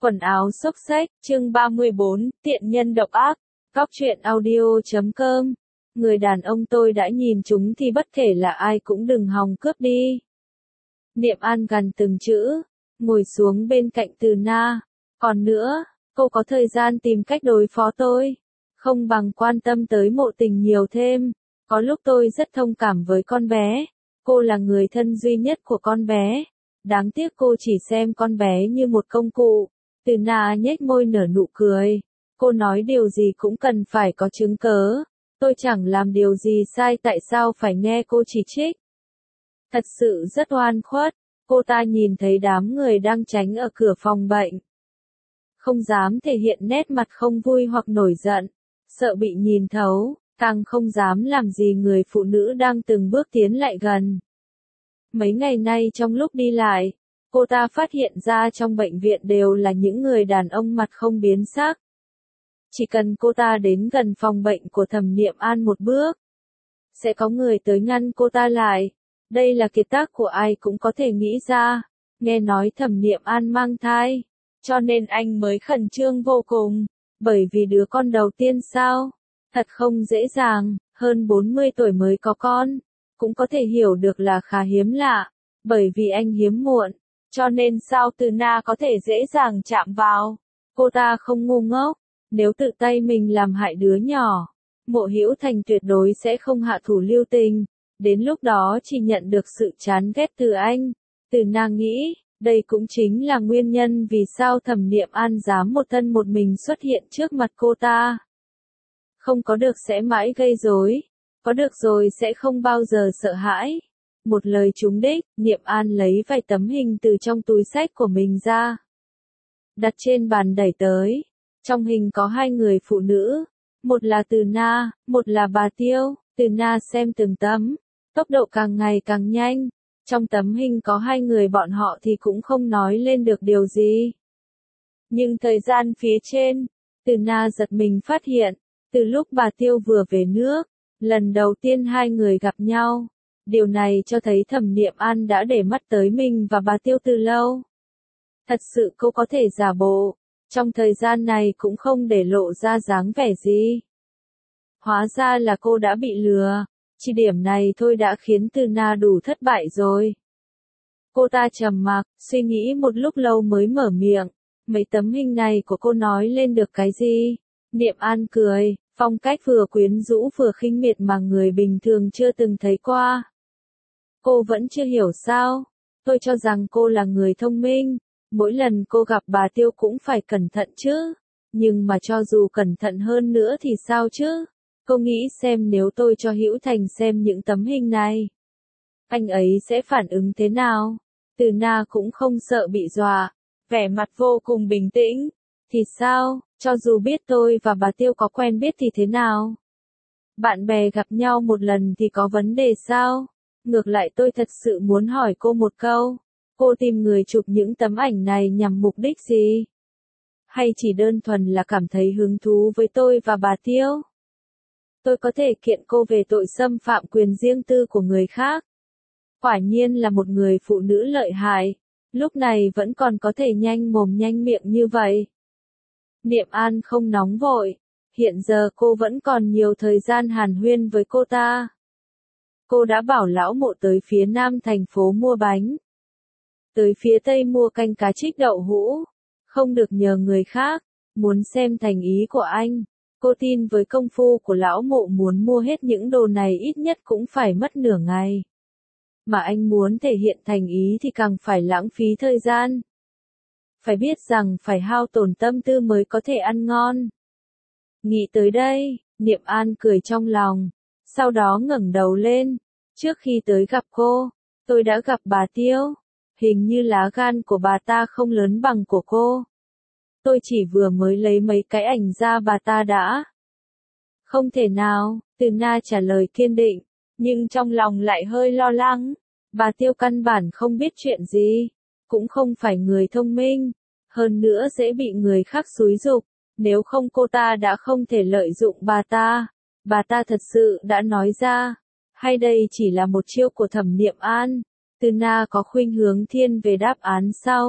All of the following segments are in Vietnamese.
Quần áo xốc xếch, chương 34, tiện nhân độc ác, Cóc truyện audio.com. Người đàn ông tôi đã nhìn chúng thì bất kể là ai cũng đừng hòng cướp đi. Niệm An gằn từng chữ, ngồi xuống bên cạnh Từ Na. Còn nữa, cô có thời gian tìm cách đối phó tôi, không bằng quan tâm tới Mộ Tình nhiều thêm. Có lúc tôi rất thông cảm với con bé, cô là người thân duy nhất của con bé. Đáng tiếc cô chỉ xem con bé như một công cụ. Từ Na nhếch môi nở nụ cười. Cô nói điều gì cũng cần phải có chứng cớ. Tôi chẳng làm điều gì sai, tại sao phải nghe cô chỉ trích? Thật sự rất oan khuất. Cô ta nhìn thấy đám người đang tránh ở cửa phòng bệnh, không dám thể hiện nét mặt không vui hoặc nổi giận, sợ bị nhìn thấu, càng không dám làm gì người phụ nữ đang từng bước tiến lại gần. Mấy ngày nay trong lúc đi lại, cô ta phát hiện ra trong bệnh viện đều là những người đàn ông mặt không biến sắc. Chỉ cần cô ta đến gần phòng bệnh của Thẩm Niệm An một bước, sẽ có người tới ngăn cô ta lại. Đây là kiệt tác của ai cũng có thể nghĩ ra. Nghe nói Thẩm Niệm An mang thai, cho nên anh mới khẩn trương vô cùng, bởi vì đứa con đầu tiên sao? Thật không dễ dàng, hơn 40 tuổi mới có con, cũng có thể hiểu được là khá hiếm lạ, bởi vì anh hiếm muộn, cho nên sao Từ Na có thể dễ dàng chạm vào. Cô ta không ngu ngốc, nếu tự tay mình làm hại đứa nhỏ, Mộ Hữu Thành tuyệt đối sẽ không hạ thủ lưu tình, đến lúc đó chỉ nhận được sự chán ghét từ anh. Từ Na nghĩ, đây cũng chính là nguyên nhân vì sao Thẩm Niệm An dám một thân một mình xuất hiện trước mặt cô ta. Không có được sẽ mãi gây rối, có được rồi sẽ không bao giờ sợ hãi. Một lời trúng đích, Niệm An lấy vài tấm hình từ trong túi xách của mình ra, đặt trên bàn đẩy tới. Trong hình có hai người phụ nữ, một là Từ Na, một là bà Tiêu. Từ Na xem từng tấm, tốc độ càng ngày càng nhanh. Trong tấm hình có hai người bọn họ thì cũng không nói lên được điều gì. Nhưng thời gian phía trên, Từ Na giật mình phát hiện, từ lúc bà Tiêu vừa về nước, lần đầu tiên hai người gặp nhau. Điều này cho thấy Thẩm Niệm An đã để mắt tới mình và bà Tiêu từ lâu. Thật sự cô có thể giả bộ, trong thời gian này cũng không để lộ ra dáng vẻ gì. Hóa ra là cô đã bị lừa, chỉ điểm này thôi đã khiến Từ Na đủ thất bại rồi. Cô ta trầm mặc, suy nghĩ một lúc lâu mới mở miệng. Mấy tấm hình này của cô nói lên được cái gì? Niệm An cười, phong cách vừa quyến rũ vừa khinh miệt mà người bình thường chưa từng thấy qua. Cô vẫn chưa hiểu sao? Tôi cho rằng cô là người thông minh. Mỗi lần cô gặp bà Tiêu cũng phải cẩn thận chứ. Nhưng mà cho dù cẩn thận hơn nữa thì sao chứ? Cô nghĩ xem nếu tôi cho Hữu Thành xem những tấm hình này, anh ấy sẽ phản ứng thế nào? Từ Na cũng không sợ bị dọa, vẻ mặt vô cùng bình tĩnh. Thì sao, cho dù biết tôi và bà Tiêu có quen biết thì thế nào? Bạn bè gặp nhau một lần thì có vấn đề sao? Ngược lại tôi thật sự muốn hỏi cô một câu. Cô tìm người chụp những tấm ảnh này nhằm mục đích gì? Hay chỉ đơn thuần là cảm thấy hứng thú với tôi và bà Tiêu? Tôi có thể kiện cô về tội xâm phạm quyền riêng tư của người khác. Quả nhiên là một người phụ nữ lợi hại, lúc này vẫn còn có thể nhanh mồm nhanh miệng như vậy. Niệm An không nóng vội, hiện giờ cô vẫn còn nhiều thời gian hàn huyên với cô ta. Cô đã bảo lão Mộ tới phía nam thành phố mua bánh, tới phía tây mua canh cá trích đậu hũ, không được nhờ người khác, muốn xem thành ý của anh. Cô tin với công phu của lão Mộ muốn mua hết những đồ này ít nhất cũng phải mất nửa ngày. Mà anh muốn thể hiện thành ý thì càng phải lãng phí thời gian. Phải biết rằng phải hao tổn tâm tư mới có thể ăn ngon. Nghĩ tới đây, Niệm An cười trong lòng, sau đó ngẩng đầu lên. Trước khi tới gặp cô, tôi đã gặp bà Tiêu. Hình như lá gan của bà ta không lớn bằng của cô. Tôi chỉ vừa mới lấy mấy cái ảnh ra bà ta đã. Không thể nào, Từ Na trả lời kiên định, nhưng trong lòng lại hơi lo lắng. Bà Tiêu căn bản không biết chuyện gì, cũng không phải người thông minh, hơn nữa dễ bị người khác xúi giục, nếu không cô ta đã không thể lợi dụng bà ta. Bà ta thật sự đã nói ra, hay đây chỉ là một chiêu của Thẩm Niệm An? Từ Na có khuynh hướng thiên về đáp án sau.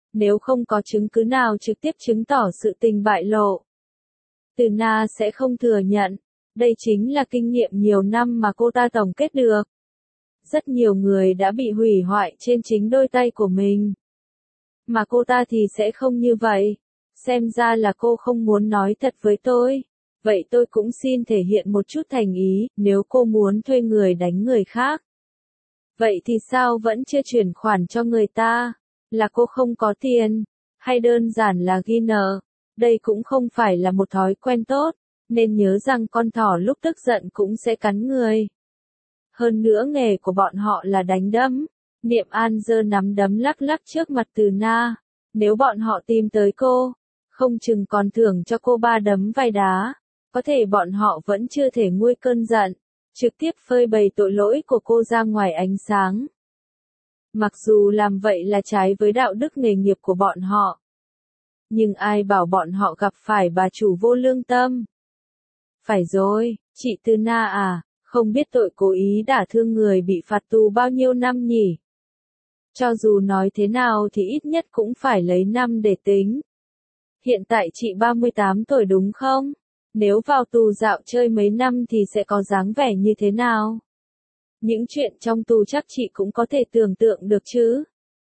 nếu không có chứng cứ nào trực tiếp chứng tỏ sự tình bại lộ. Từ Na sẽ không thừa nhận, đây chính là kinh nghiệm nhiều năm mà cô ta tổng kết được. Rất nhiều người đã bị hủy hoại trên chính đôi tay của mình. Mà cô ta thì sẽ không như vậy. Xem ra là cô không muốn nói thật với tôi. Vậy tôi cũng xin thể hiện một chút thành ý, nếu cô muốn thuê người đánh người khác. Vậy thì sao vẫn chưa chuyển khoản cho người ta? Là cô không có tiền? Hay đơn giản là ghi nợ? Đây cũng không phải là một thói quen tốt, nên nhớ rằng con thỏ lúc tức giận cũng sẽ cắn người. Hơn nữa nghề của bọn họ là đánh đấm. Niệm An giơ nắm đấm lắc lắc trước mặt Từ Na. Nếu bọn họ tìm tới cô, không chừng còn thưởng cho cô 3 đấm vai đá. Có thể bọn họ vẫn chưa thể nguôi cơn giận, trực tiếp phơi bày tội lỗi của cô ra ngoài ánh sáng. Mặc dù làm vậy là trái với đạo đức nghề nghiệp của bọn họ. Nhưng ai bảo bọn họ gặp phải bà chủ vô lương tâm. Phải rồi, chị Từ Na à, không biết tội cố ý đả thương người bị phạt tù bao nhiêu năm nhỉ? Cho dù nói thế nào thì ít nhất cũng phải lấy năm để tính. Hiện tại chị 38 tuổi đúng không? Nếu vào tù dạo chơi mấy năm thì sẽ có dáng vẻ như thế nào? Những chuyện trong tù chắc chị cũng có thể tưởng tượng được chứ.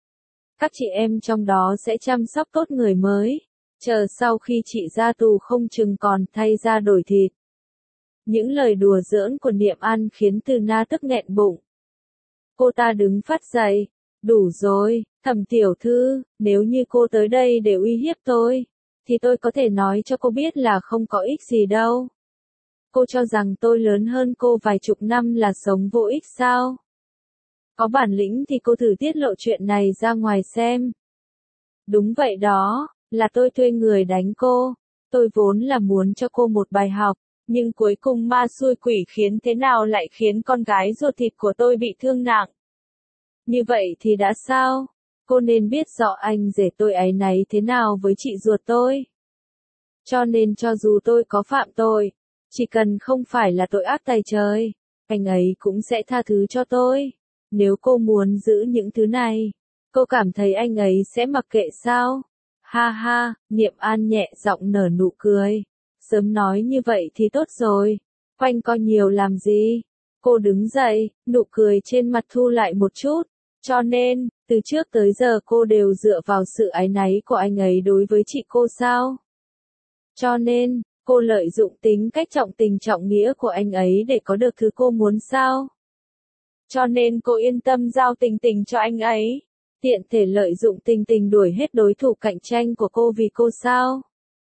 Các chị em trong đó sẽ chăm sóc tốt người mới. Chờ sau khi chị ra tù không chừng còn thay da đổi thịt. Những lời đùa giỡn của Niệm An khiến Từ Na tức nghẹn bụng. Cô ta đứng phát dậy. Đủ rồi, Thẩm tiểu thư, nếu như cô tới đây để uy hiếp tôi, thì tôi có thể nói cho cô biết là không có ích gì đâu. Cô cho rằng tôi lớn hơn cô vài chục năm là sống vô ích sao? Có bản lĩnh thì cô thử tiết lộ chuyện này ra ngoài xem. Đúng vậy đó, là tôi thuê người đánh cô. Tôi vốn là muốn cho cô một bài học, nhưng cuối cùng ma xui quỷ khiến thế nào lại khiến con gái ruột thịt của tôi bị thương nặng. Như vậy thì đã sao? Cô nên biết rõ anh rể tôi áy náy thế nào với chị ruột tôi. Cho nên cho dù tôi có phạm tội, chỉ cần không phải là tội ác tày trời, anh ấy cũng sẽ tha thứ cho tôi. Nếu cô muốn giữ những thứ này, cô cảm thấy anh ấy sẽ mặc kệ sao? Ha ha, Niệm An nhẹ giọng nở nụ cười. Sớm nói như vậy thì tốt rồi. Quanh co nhiều làm gì? Cô đứng dậy, nụ cười trên mặt thu lại một chút. Cho nên, từ trước tới giờ cô đều dựa vào sự áy náy của anh ấy đối với chị cô sao? Cho nên, cô lợi dụng tính cách trọng tình trọng nghĩa của anh ấy để có được thứ cô muốn sao? Cho nên cô yên tâm giao Tình Tình cho anh ấy. Tiện thể lợi dụng Tình Tình đuổi hết đối thủ cạnh tranh của cô vì cô sao?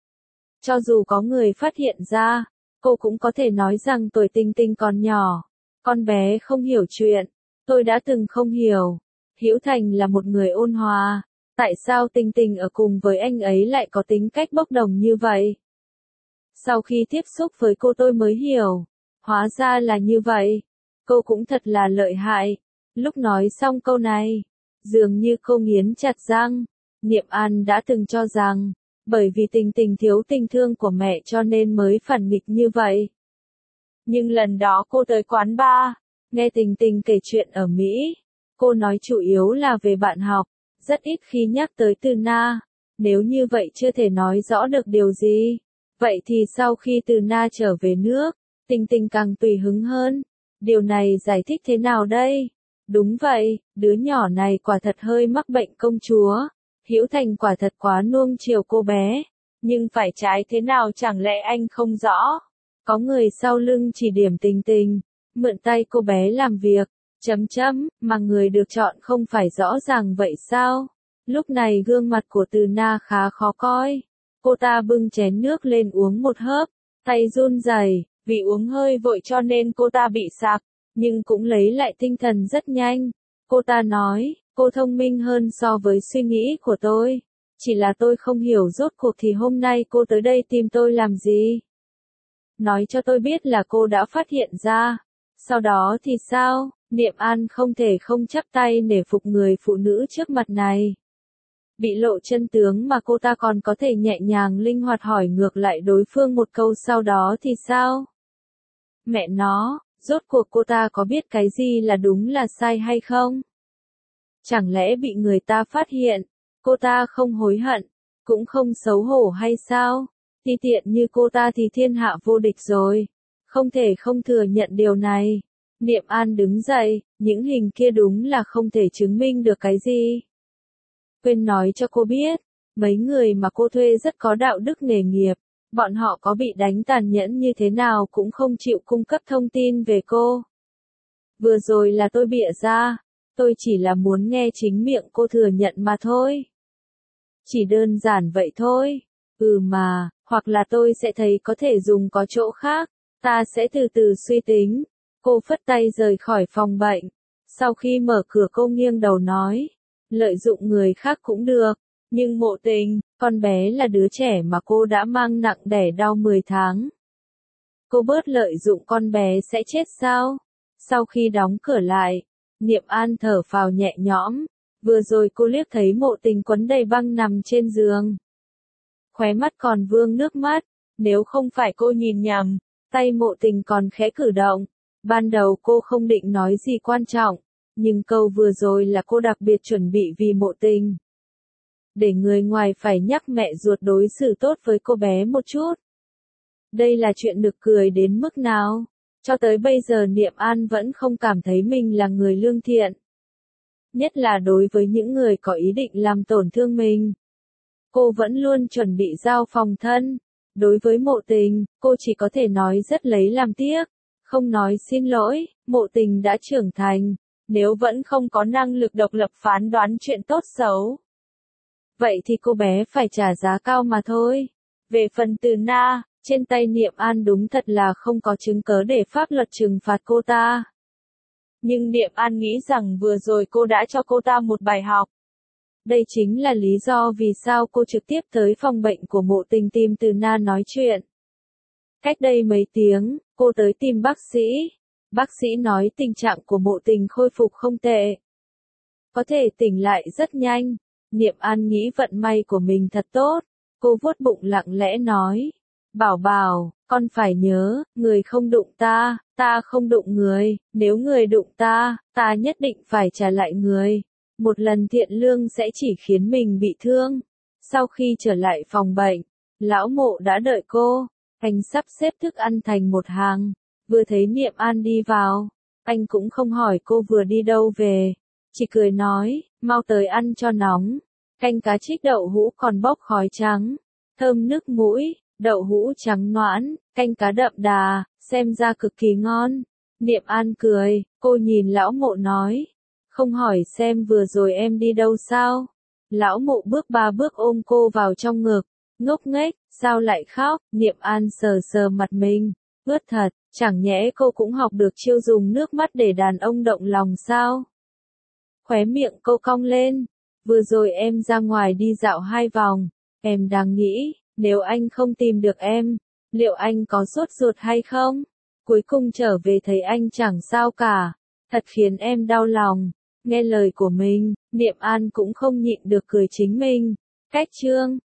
Cho dù có người phát hiện ra, cô cũng có thể nói rằng tuổi Tình Tình còn nhỏ. Con bé không hiểu chuyện. Tôi đã từng không hiểu. Hữu Thành là một người ôn hòa. Tại sao Tình Tình ở cùng với anh ấy lại có tính cách bốc đồng như vậy? Sau khi tiếp xúc với cô tôi mới hiểu. Hóa ra là như vậy. Cô cũng thật là lợi hại. Lúc nói xong câu này, dường như cô nghiến chặt răng. Niệm An đã từng cho rằng, bởi vì Tình Tình thiếu tình thương của mẹ cho nên mới phản nghịch như vậy. Nhưng lần đó cô tới quán bar, nghe Tình Tình kể chuyện ở Mỹ. Cô nói chủ yếu là về bạn học, rất ít khi nhắc tới Từ Na. Nếu như vậy chưa thể nói rõ được điều gì. Vậy thì sau khi Từ Na trở về nước, Tình Tình càng tùy hứng hơn. Điều này giải thích thế nào đây? Đúng vậy, đứa nhỏ này quả thật hơi mắc bệnh công chúa. Hữu Thành quả thật quá nuông chiều cô bé. Nhưng phải trái thế nào chẳng lẽ anh không rõ? Có người sau lưng chỉ điểm Tình Tình, mượn tay cô bé làm việc. Mà người được chọn không phải rõ ràng vậy sao? Lúc này gương mặt của Từ Na khá khó coi. Cô ta bưng chén nước lên uống một hớp, tay run rẩy, vì uống hơi vội cho nên cô ta bị sặc, nhưng cũng lấy lại tinh thần rất nhanh. Cô ta nói, cô thông minh hơn so với suy nghĩ của tôi. Chỉ là tôi không hiểu rốt cuộc thì hôm nay cô tới đây tìm tôi làm gì? Nói cho tôi biết là cô đã phát hiện ra. Sau đó thì sao? Niệm An không thể không chắp tay nể phục người phụ nữ trước mặt này. Bị lộ chân tướng mà cô ta còn có thể nhẹ nhàng linh hoạt hỏi ngược lại đối phương một câu sau đó thì sao? Mẹ nó, rốt cuộc cô ta có biết cái gì là đúng là sai hay không? Chẳng lẽ bị người ta phát hiện, Cô ta không hối hận, cũng không xấu hổ hay sao? Ti tiện như cô ta thì thiên hạ vô địch rồi. Không thể không thừa nhận điều này. Niệm An đứng dậy, những hình kia đúng là không thể chứng minh được cái gì. Quên nói cho cô biết, mấy người mà cô thuê rất có đạo đức nghề nghiệp, bọn họ có bị đánh tàn nhẫn như thế nào cũng không chịu cung cấp thông tin về cô. Vừa rồi là tôi bịa ra, tôi chỉ là muốn nghe chính miệng cô thừa nhận mà thôi. Chỉ đơn giản vậy thôi. Mà, hoặc là tôi sẽ thấy có thể dùng có chỗ khác, ta sẽ từ từ suy tính. Cô phất tay rời khỏi phòng bệnh. Sau khi mở cửa cô nghiêng đầu nói, lợi dụng người khác cũng được, nhưng Mộ Tình, con bé là đứa trẻ mà cô đã mang nặng đẻ đau 10 tháng. Cô bớt lợi dụng con bé sẽ chết sao? Sau khi đóng cửa lại, Niệm An thở phào nhẹ nhõm. Vừa rồi cô liếc thấy Mộ Tình quấn đầy băng nằm trên giường. Khóe mắt còn vương nước mắt, nếu không phải cô nhìn nhầm, tay Mộ Tình còn khẽ cử động. Ban đầu cô không định nói gì quan trọng, nhưng câu vừa rồi là cô đặc biệt chuẩn bị vì Mộ Tình. Để người ngoài phải nhắc mẹ ruột đối xử tốt với cô bé một chút. Đây là chuyện nực cười đến mức nào? Cho tới bây giờ Niệm An vẫn không cảm thấy mình là người lương thiện. Nhất là đối với những người có ý định làm tổn thương mình. Cô vẫn luôn chuẩn bị giao phòng thân. Đối với Mộ Tình, cô chỉ có thể nói rất lấy làm tiếc. Không nói xin lỗi, Mộ Tình đã trưởng thành. Nếu vẫn không có năng lực độc lập phán đoán chuyện tốt xấu, vậy thì cô bé phải trả giá cao mà thôi. Về phần Từ Na, trên tay Niệm An đúng thật là không có chứng cớ để pháp luật trừng phạt cô ta. Nhưng Niệm An nghĩ rằng vừa rồi cô đã cho cô ta một bài học. Đây chính là lý do vì sao cô trực tiếp tới phòng bệnh của Mộ Tình tìm Từ Na nói chuyện. Cách đây mấy tiếng, cô tới tìm bác sĩ. Bác sĩ nói tình trạng của Mộ Tình khôi phục không tệ. Có thể tỉnh lại rất nhanh. Niệm An nghĩ vận may của mình thật tốt. Cô vuốt bụng lặng lẽ nói. Bảo Bảo, con phải nhớ, người không đụng ta, ta không đụng người. Nếu người đụng ta, ta nhất định phải trả lại người. Một lần thiện lương sẽ chỉ khiến mình bị thương. Sau khi trở lại phòng bệnh, lão Mộ đã đợi cô. Anh sắp xếp thức ăn thành một hàng. Vừa thấy Niệm An đi vào, anh cũng không hỏi cô vừa đi đâu về. Chỉ cười nói, mau tới ăn cho nóng. Canh cá trích đậu hũ còn bốc khói trắng. Thơm nước mũi, đậu hũ trắng noãn, canh cá đậm đà, xem ra cực kỳ ngon. Niệm An cười, cô nhìn lão Mộ nói. Không hỏi xem vừa rồi em đi đâu sao? Lão Mộ bước 3 bước ôm cô vào trong ngực. Ngốc nghếch, sao lại khóc? Niệm An sờ sờ mặt mình. Ướt thật, chẳng nhẽ cô cũng học được chiêu dùng nước mắt để đàn ông động lòng sao? Khóe miệng cô cong lên. Vừa rồi em ra ngoài đi dạo 2 vòng. Em đang nghĩ, nếu anh không tìm được em, liệu anh có sốt ruột hay không? Cuối cùng trở về thấy anh chẳng sao cả. Thật khiến em đau lòng. Nghe lời của mình, Niệm An cũng không nhịn được cười chính mình. Cách chương